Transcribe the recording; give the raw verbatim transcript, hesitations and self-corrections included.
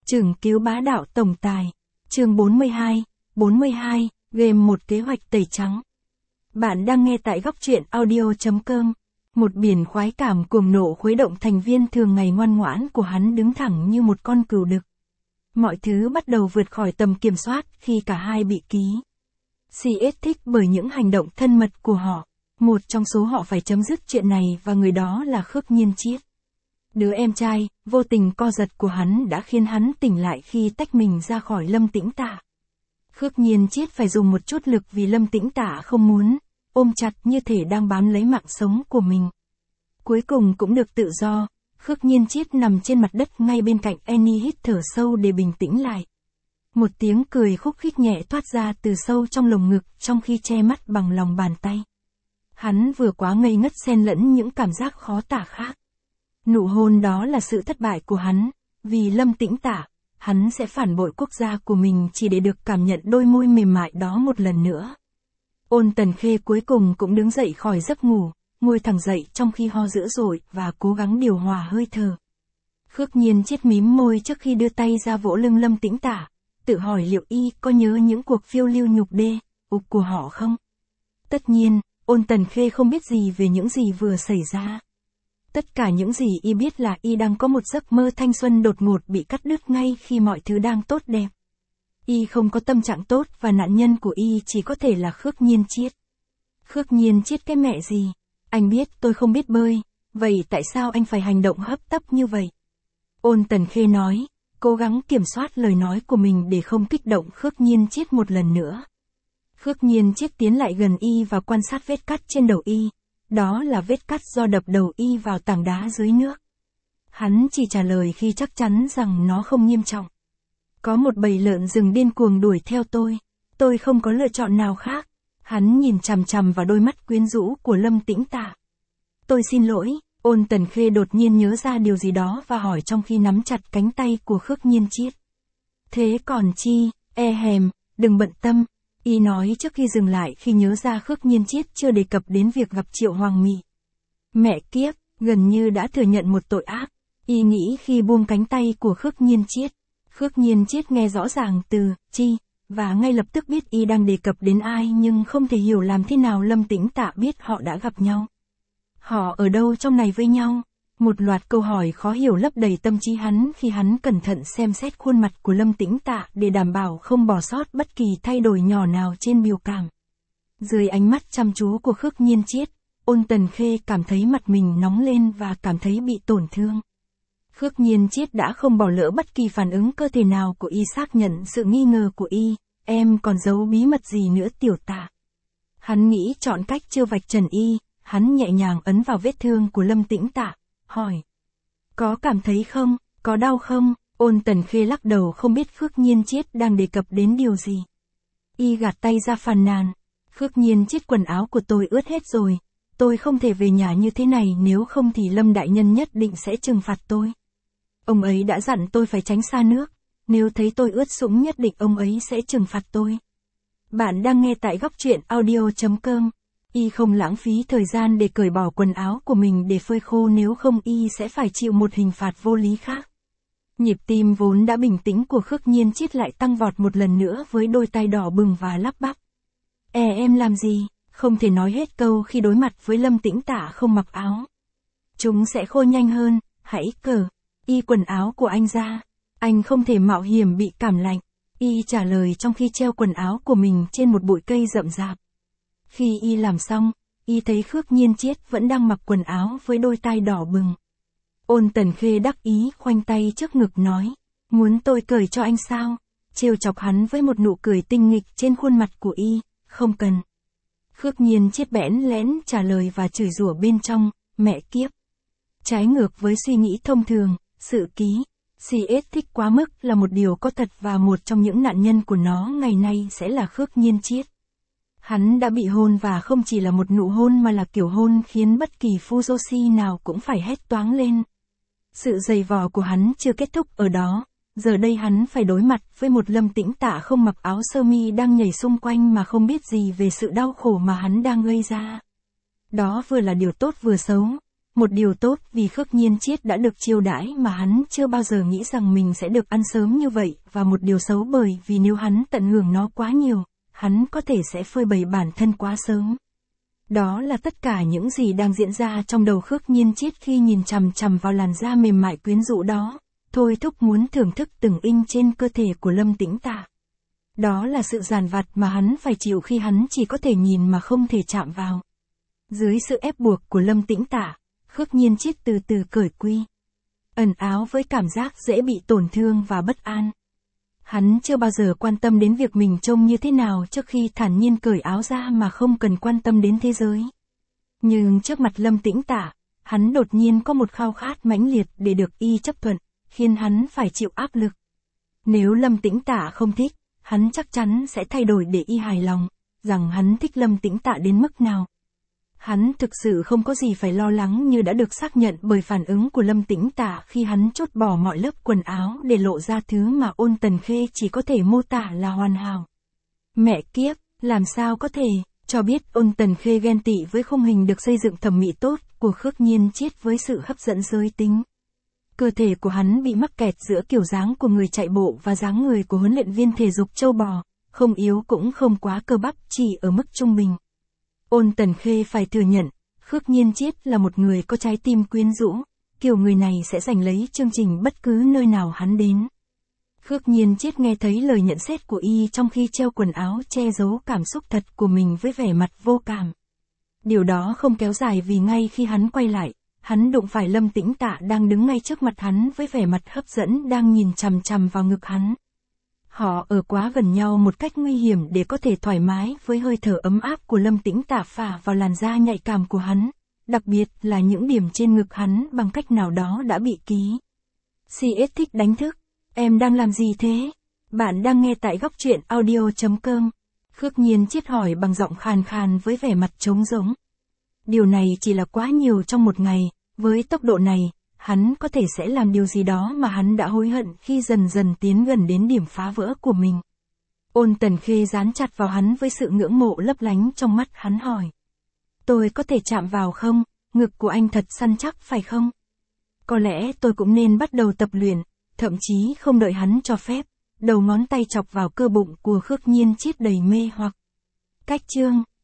Chừng cứu bá đạo tổng tài. Chương bốn mươi hai, bốn mươi hai, game một kế hoạch tẩy trắng. Bạn đang nghe tại góc truyện audio chấm com. Một biển khoái cảm cuồng nộ khuấy động thành viên thường ngày ngoan ngoãn của hắn đứng thẳng như một con cừu đực. Mọi thứ bắt đầu vượt khỏi tầm kiểm soát khi cả hai bị ký. xê ét thích bởi những hành động thân mật của họ. Một trong số họ phải chấm dứt chuyện này và người đó là Khước Nhiên Chiết. Đứa em trai, vô tình co giật của hắn đã khiến hắn tỉnh lại khi tách mình ra khỏi Lâm Tĩnh Tả. Khước Nhiên Chiết phải dùng một chút lực vì Lâm Tĩnh Tả không muốn, ôm chặt như thể đang bám lấy mạng sống của mình. Cuối cùng cũng được tự do, Khước Nhiên Chiết nằm trên mặt đất ngay bên cạnh Annie hít thở sâu để bình tĩnh lại. Một tiếng cười khúc khích nhẹ thoát ra từ sâu trong lồng ngực trong khi che mắt bằng lòng bàn tay. Hắn vừa quá ngây ngất xen lẫn những cảm giác khó tả khác. Nụ hôn đó là sự thất bại của hắn, vì Lâm Tĩnh Tả, hắn sẽ phản bội quốc gia của mình chỉ để được cảm nhận đôi môi mềm mại đó một lần nữa. Ôn Tần Khê cuối cùng cũng đứng dậy khỏi giấc ngủ, ngồi thẳng dậy trong khi ho dữ dội và cố gắng điều hòa hơi thở. Khước Nhiên Chiết mím môi trước khi đưa tay ra vỗ lưng Lâm Tĩnh Tả, tự hỏi liệu y có nhớ những cuộc phiêu lưu nhục đê, ục của họ không? Tất nhiên, Ôn Tần Khê không biết gì về những gì vừa xảy ra. Tất cả những gì y biết là y đang có một giấc mơ thanh xuân đột ngột bị cắt đứt ngay khi mọi thứ đang tốt đẹp. Y không có tâm trạng tốt và nạn nhân của y chỉ có thể là Khước Nhiên Chiết. Khước Nhiên Chiết cái mẹ gì? Anh biết tôi không biết bơi, vậy tại sao anh phải hành động hấp tấp như vậy? Ôn Tần Khê nói, cố gắng kiểm soát lời nói của mình để không kích động Khước Nhiên Chiết một lần nữa. Khước Nhiên Chiết tiến lại gần y và quan sát vết cắt trên đầu y. Đó là vết cắt do đập đầu y vào tảng đá dưới nước. Hắn chỉ trả lời khi chắc chắn rằng nó không nghiêm trọng. Có một bầy lợn rừng điên cuồng đuổi theo tôi. Tôi không có lựa chọn nào khác. Hắn nhìn chằm chằm vào đôi mắt quyến rũ của Lâm Tĩnh Tả. Tôi xin lỗi, Ôn Tần Khê đột nhiên nhớ ra điều gì đó và hỏi trong khi nắm chặt cánh tay của Khước Nhiên Chiết. Thế còn chi, e hèm, đừng bận tâm. Y nói trước khi dừng lại khi nhớ ra Khước Nhiên Chiết chưa đề cập đến việc gặp Triệu Hoàng Mị. Mẹ kiếp, gần như đã thừa nhận một tội ác. Y nghĩ khi buông cánh tay của Khước Nhiên Chiết. Khước Nhiên Chiết nghe rõ ràng từ chi, và ngay lập tức biết y đang đề cập đến ai nhưng không thể hiểu làm thế nào Lâm Tĩnh Tả biết họ đã gặp nhau. Họ ở đâu trong này với nhau? Một loạt câu hỏi khó hiểu lấp đầy tâm trí hắn khi hắn cẩn thận xem xét khuôn mặt của Lâm Tĩnh Tả để đảm bảo không bỏ sót bất kỳ thay đổi nhỏ nào trên biểu cảm. Dưới ánh mắt chăm chú của Khước Nhiên Chiết, Ôn Tần Khê cảm thấy mặt mình nóng lên và cảm thấy bị tổn thương. Khước Nhiên Chiết đã không bỏ lỡ bất kỳ phản ứng cơ thể nào của y xác nhận sự nghi ngờ của y, em còn giấu bí mật gì nữa tiểu Tả. Hắn nghĩ chọn cách trêu vạch trần y, hắn nhẹ nhàng ấn vào vết thương của Lâm Tĩnh Tả. Hỏi. Có cảm thấy không, có đau không? Ôn Tần Khê lắc đầu không biết Khước Nhiên Chiết đang đề cập đến điều gì. Y gạt tay ra phàn nàn. Khước Nhiên Chiết quần áo của tôi ướt hết rồi. Tôi không thể về nhà như thế này nếu không thì Lâm Đại Nhân nhất định sẽ trừng phạt tôi. Ông ấy đã dặn tôi phải tránh xa nước. Nếu thấy tôi ướt sũng nhất định ông ấy sẽ trừng phạt tôi. Bạn đang nghe tại góc truyện audio chấm com. Y không lãng phí thời gian để cởi bỏ quần áo của mình để phơi khô nếu không y sẽ phải chịu một hình phạt vô lý khác. Nhịp tim vốn đã bình tĩnh của Khước Nhiên Chiết lại tăng vọt một lần nữa với đôi tay đỏ bừng và lắp bắp. E em làm gì? Không thể nói hết câu khi đối mặt với Lâm Tĩnh Tả không mặc áo. Chúng sẽ khô nhanh hơn, hãy cởi y quần áo của anh ra. Anh không thể mạo hiểm bị cảm lạnh. Y trả lời trong khi treo quần áo của mình trên một bụi cây rậm rạp. Khi y làm xong, y thấy Khước Nhiên Chiết vẫn đang mặc quần áo với đôi tay đỏ bừng. Ôn Tần Khê đắc ý khoanh tay trước ngực nói, muốn tôi cởi cho anh sao? Trêu chọc hắn với một nụ cười tinh nghịch trên khuôn mặt của y, không cần. Khước Nhiên Chiết bẽn lẽn trả lời và chửi rủa bên trong, mẹ kiếp. Trái ngược với suy nghĩ thông thường, sự ký, xê ét thích quá mức là một điều có thật và một trong những nạn nhân của nó ngày nay sẽ là Khước Nhiên Chiết. Hắn đã bị hôn và không chỉ là một nụ hôn mà là kiểu hôn khiến bất kỳ Fujoshi nào cũng phải hét toáng lên. Sự dày vò của hắn chưa kết thúc ở đó, giờ đây hắn phải đối mặt với một Lâm Tĩnh Tả không mặc áo sơ mi đang nhảy xung quanh mà không biết gì về sự đau khổ mà hắn đang gây ra. Đó vừa là điều tốt vừa xấu. Một điều tốt vì Khước Nhiên Chiết đã được chiêu đãi mà hắn chưa bao giờ nghĩ rằng mình sẽ được ăn sớm như vậy, và một điều xấu bởi vì nếu hắn tận hưởng nó quá nhiều, hắn có thể sẽ phơi bày bản thân quá sớm. Đó là tất cả những gì đang diễn ra trong đầu Khước Nhiên Chiết khi nhìn chằm chằm vào làn da mềm mại quyến rũ đó, thôi thúc muốn thưởng thức từng inch trên cơ thể của Lâm Tĩnh Tạ. Đó là sự dằn vặt mà hắn phải chịu khi hắn chỉ có thể nhìn mà không thể chạm vào. Dưới sự ép buộc của Lâm Tĩnh Tạ, Khước Nhiên Chiết từ từ cởi quy ẩn áo với cảm giác dễ bị tổn thương và bất an. Hắn chưa bao giờ quan tâm đến việc mình trông như thế nào trước khi thản nhiên cởi áo ra mà không cần quan tâm đến thế giới. Nhưng trước mặt Lâm Tĩnh Tạ, hắn đột nhiên có một khao khát mãnh liệt để được y chấp thuận, khiến hắn phải chịu áp lực. Nếu Lâm Tĩnh Tạ không thích, hắn chắc chắn sẽ thay đổi để y hài lòng, rằng hắn thích Lâm Tĩnh Tạ đến mức nào. Hắn thực sự không có gì phải lo lắng như đã được xác nhận bởi phản ứng của Lâm Tĩnh Tạ khi hắn chốt bỏ mọi lớp quần áo để lộ ra thứ mà Ôn Tần Khê chỉ có thể mô tả là hoàn hảo. Mẹ kiếp, làm sao có thể, cho biết Ôn Tần Khê ghen tị với khung hình được xây dựng thẩm mỹ tốt của Khước Nhiên Chiết với sự hấp dẫn giới tính. Cơ thể của hắn bị mắc kẹt giữa kiểu dáng của người chạy bộ và dáng người của huấn luyện viên thể dục châu bò, không yếu cũng không quá cơ bắp, chỉ ở mức trung bình. Ôn Tần Khê phải thừa nhận, Khước Nhiên Chiết là một người có trái tim quyến rũ, kiểu người này sẽ giành lấy chương trình bất cứ nơi nào hắn đến. Khước Nhiên Chiết nghe thấy lời nhận xét của y trong khi treo quần áo che giấu cảm xúc thật của mình với vẻ mặt vô cảm. Điều đó không kéo dài vì ngay khi hắn quay lại, hắn đụng phải Lâm Tĩnh Tạ đang đứng ngay trước mặt hắn với vẻ mặt hấp dẫn đang nhìn chằm chằm vào ngực hắn. Họ ở quá gần nhau một cách nguy hiểm để có thể thoải mái với hơi thở ấm áp của Lâm Tĩnh Tạ phả vào làn da nhạy cảm của hắn, đặc biệt là những điểm trên ngực hắn bằng cách nào đó đã bị ký. xê ét thích đánh thức. Em đang làm gì thế? Bạn đang nghe tại góc truyện audio chấm com. Khước Nhiên Chiết hỏi bằng giọng khàn khàn với vẻ mặt trống rỗng. Điều này chỉ là quá nhiều trong một ngày, với tốc độ này, hắn có thể sẽ làm điều gì đó mà hắn đã hối hận khi dần dần tiến gần đến điểm phá vỡ của mình. Ôn Tần Khê dán chặt vào hắn với sự ngưỡng mộ lấp lánh trong mắt hắn hỏi. Tôi có thể chạm vào không? Ngực của anh thật săn chắc phải không? Có lẽ tôi cũng nên bắt đầu tập luyện, thậm chí không đợi hắn cho phép, đầu ngón tay chọc vào cơ bụng của Khước Nhiên Chiết đầy mê hoặc. Cách chương